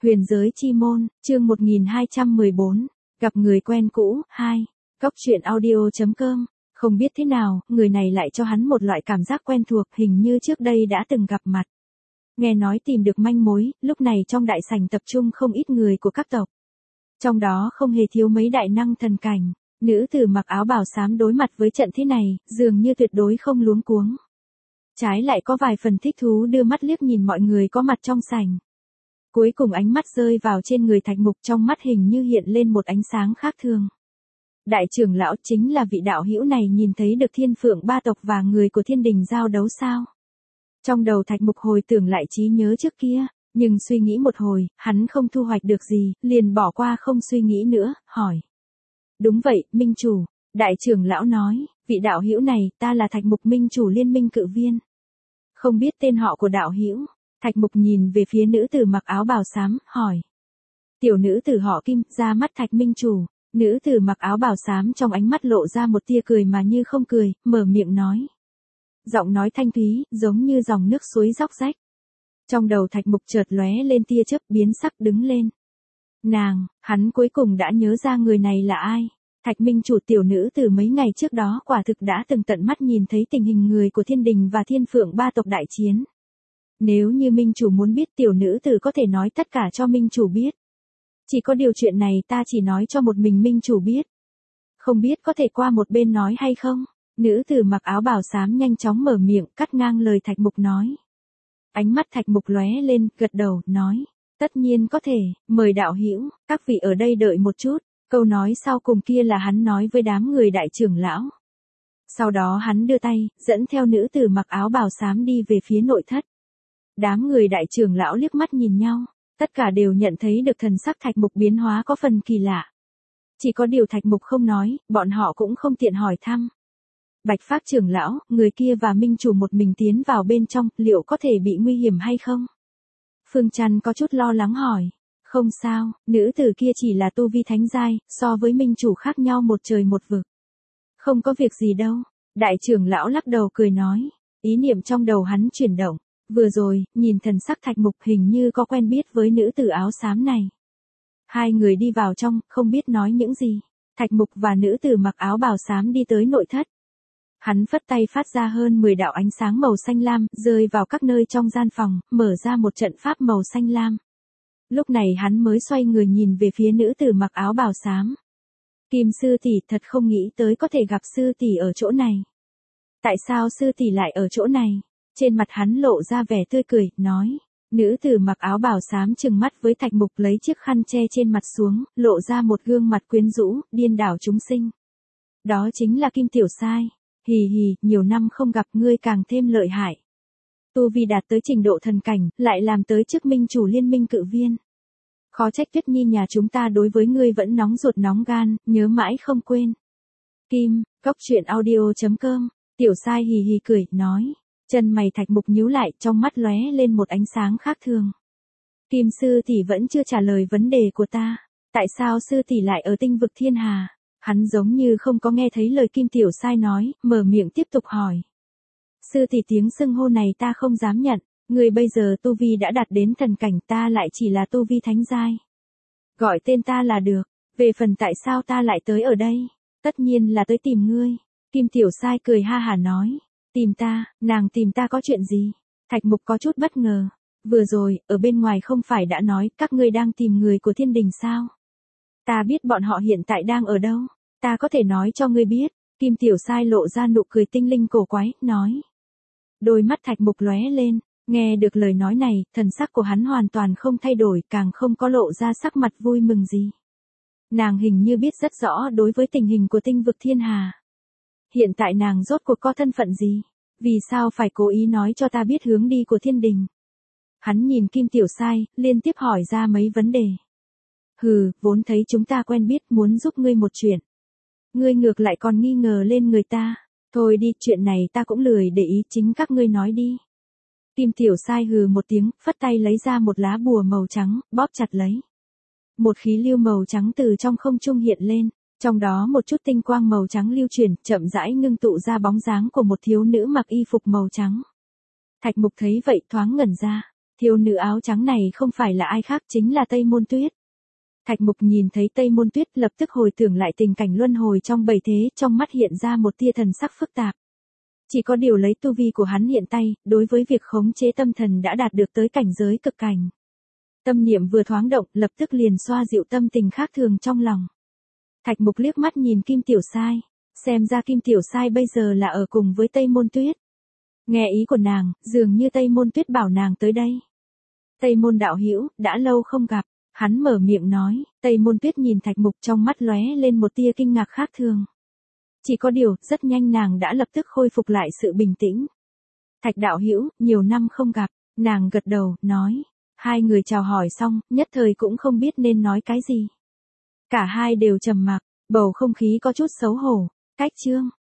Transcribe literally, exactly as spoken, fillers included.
Huyền giới chi môn, chương một nghìn hai trăm mười bốn, gặp người quen cũ, hai. Cóc truyện audio.com, không biết thế nào, người này lại cho hắn một loại cảm giác quen thuộc, hình như trước đây đã từng gặp mặt. Nghe nói tìm được manh mối, lúc này trong đại sảnh tập trung không ít người của các tộc. Trong đó không hề thiếu mấy đại năng thần cảnh, nữ tử mặc áo bào xám đối mặt với trận thế này, dường như tuyệt đối không luống cuống. Trái lại có vài phần thích thú đưa mắt liếc nhìn mọi người có mặt trong sảnh. Cuối cùng ánh mắt rơi vào trên người Thạch Mục, trong mắt hình như hiện lên một ánh sáng khác thường. Đại trưởng lão chính là vị đạo hữu này nhìn thấy được Thiên Phượng ba tộc và người của Thiên Đình giao đấu sao? Trong đầu Thạch Mục hồi tưởng lại trí nhớ trước kia, nhưng suy nghĩ một hồi, hắn không thu hoạch được gì, liền bỏ qua không suy nghĩ nữa, hỏi. Đúng vậy, minh chủ, đại trưởng lão nói, vị đạo hữu này, ta là Thạch Mục minh chủ liên minh cự viên. Không biết tên họ của đạo hữu. Thạch Mục nhìn về phía nữ tử mặc áo bào xám, hỏi. Tiểu nữ tử họ Kim, ra mắt Thạch minh chủ. Nữ tử mặc áo bào xám trong ánh mắt lộ ra một tia cười mà như không cười, mở miệng nói. Giọng nói thanh thúy, giống như dòng nước suối róc rách. Trong đầu Thạch Mục chợt lóe lên tia chớp, biến sắc đứng lên. Nàng, hắn cuối cùng đã nhớ ra người này là ai. Thạch minh chủ tiểu nữ từ mấy ngày trước đó quả thực đã từng tận mắt nhìn thấy tình hình người của Thiên Đình và Thiên Phượng ba tộc đại chiến. Nếu như minh chủ muốn biết, tiểu nữ tử có thể nói tất cả cho minh chủ biết. Chỉ có điều chuyện này ta chỉ nói cho một mình minh chủ biết. Không biết có thể qua một bên nói hay không? Nữ tử mặc áo bào xám nhanh chóng mở miệng, cắt ngang lời Thạch Mục nói. Ánh mắt Thạch Mục lóe lên, gật đầu, nói. Tất nhiên có thể, mời đạo hữu, các vị ở đây đợi một chút. Câu nói sau cùng kia là hắn nói với đám người đại trưởng lão. Sau đó hắn đưa tay, dẫn theo nữ tử mặc áo bào xám đi về phía nội thất. Đám người đại trưởng lão liếc mắt nhìn nhau, tất cả đều nhận thấy được thần sắc Thạch Mục biến hóa có phần kỳ lạ. Chỉ có điều Thạch Mục không nói, bọn họ cũng không tiện hỏi thăm. Bạch Phác trưởng lão, người kia và minh chủ một mình tiến vào bên trong, liệu có thể bị nguy hiểm hay không? Phương Trăn có chút lo lắng hỏi. Không sao, nữ tử kia chỉ là tu vi thánh giai, so với minh chủ khác nhau một trời một vực. Không có việc gì đâu, đại trưởng lão lắc đầu cười nói, ý niệm trong đầu hắn chuyển động. Vừa rồi, nhìn thần sắc Thạch Mục hình như có quen biết với nữ tử áo xám này. Hai người đi vào trong, không biết nói những gì. Thạch Mục và nữ tử mặc áo bào xám đi tới nội thất. Hắn phất tay phát ra hơn mười đạo ánh sáng màu xanh lam, rơi vào các nơi trong gian phòng, mở ra một trận pháp màu xanh lam. Lúc này hắn mới xoay người nhìn về phía nữ tử mặc áo bào xám. Kim sư tỷ, thật không nghĩ tới có thể gặp sư tỷ ở chỗ này. Tại sao sư tỷ lại ở chỗ này? Trên mặt hắn lộ ra vẻ tươi cười, nói. Nữ tử mặc áo bào xám trừng mắt với Thạch Mục, lấy chiếc khăn che trên mặt xuống, lộ ra một gương mặt quyến rũ, điên đảo chúng sinh. Đó chính là Kim Tiểu Sai. Hì hì, nhiều năm không gặp ngươi càng thêm lợi hại. Tu vi đạt tới trình độ thần cảnh, lại làm tới chức minh chủ liên minh cự viên. Khó trách Tuyết Nhi nhà chúng ta đối với ngươi vẫn nóng ruột nóng gan, nhớ mãi không quên. Kim, cóc truyện audio.com, Tiểu Sai hì hì cười, nói. Chân mày Thạch Mục nhíu lại, trong mắt lóe lên một ánh sáng khác thường. Kim sư tỷ vẫn chưa trả lời vấn đề của ta. Tại sao sư tỷ lại ở tinh vực thiên hà? Hắn giống như không có nghe thấy lời Kim Tiểu Sai nói, mở miệng tiếp tục hỏi. Sư tỷ, tiếng xưng hô này ta không dám nhận, người bây giờ tu vi đã đạt đến thần cảnh, ta lại chỉ là tu vi thánh giai. Gọi tên ta là được, về phần tại sao ta lại tới ở đây, tất nhiên là tới tìm ngươi. Kim Tiểu Sai cười ha hà nói. Tìm ta, nàng tìm ta có chuyện gì? Thạch Mục có chút bất ngờ. Vừa rồi, ở bên ngoài không phải đã nói các ngươi đang tìm người của Thiên Đình sao? Ta biết bọn họ hiện tại đang ở đâu, ta có thể nói cho ngươi biết. Kim Tiểu Sai lộ ra nụ cười tinh linh cổ quái, nói. Đôi mắt Thạch Mục lóe lên, nghe được lời nói này, thần sắc của hắn hoàn toàn không thay đổi, càng không có lộ ra sắc mặt vui mừng gì. Nàng hình như biết rất rõ đối với tình hình của tinh vực thiên hà. Hiện tại nàng rốt cuộc có thân phận gì? Vì sao phải cố ý nói cho ta biết hướng đi của Thiên Đình? Hắn nhìn Kim Tiểu Sai, liên tiếp hỏi ra mấy vấn đề. Hừ, vốn thấy chúng ta quen biết, muốn giúp ngươi một chuyện. Ngươi ngược lại còn nghi ngờ lên người ta. Thôi đi, chuyện này ta cũng lười để ý, chính các ngươi nói đi. Kim Tiểu Sai hừ một tiếng, phất tay lấy ra một lá bùa màu trắng, bóp chặt lấy. Một khí lưu màu trắng từ trong không trung hiện lên. Trong đó một chút tinh quang màu trắng lưu chuyển, chậm rãi ngưng tụ ra bóng dáng của một thiếu nữ mặc y phục màu trắng. Thạch Mục thấy vậy thoáng ngẩn ra. Thiếu nữ áo trắng này không phải là ai khác chính là Tây Môn Tuyết. Thạch Mục nhìn thấy Tây Môn Tuyết lập tức hồi tưởng lại tình cảnh luân hồi trong bầy thế, trong mắt hiện ra một tia thần sắc phức tạp. Chỉ có điều lấy tu vi của hắn hiện tay, đối với việc khống chế tâm thần đã đạt được tới cảnh giới cực cảnh. Tâm niệm vừa thoáng động, lập tức liền xoa dịu tâm tình khác thường trong lòng. Thạch Mục liếc mắt nhìn Kim Tiểu Sai, xem ra Kim Tiểu Sai bây giờ là ở cùng với Tây Môn Tuyết. Nghe ý của nàng, dường như Tây Môn Tuyết bảo nàng tới đây. Tây Môn đạo hữu, đã lâu không gặp, hắn mở miệng nói. Tây Môn Tuyết nhìn Thạch Mục trong mắt lóe lên một tia kinh ngạc khác thường. Chỉ có điều, rất nhanh nàng đã lập tức khôi phục lại sự bình tĩnh. Thạch đạo hữu, nhiều năm không gặp, nàng gật đầu, nói. Hai người chào hỏi xong, nhất thời cũng không biết nên nói cái gì. Cả hai đều trầm mặc, bầu không khí có chút xấu hổ. Cách chương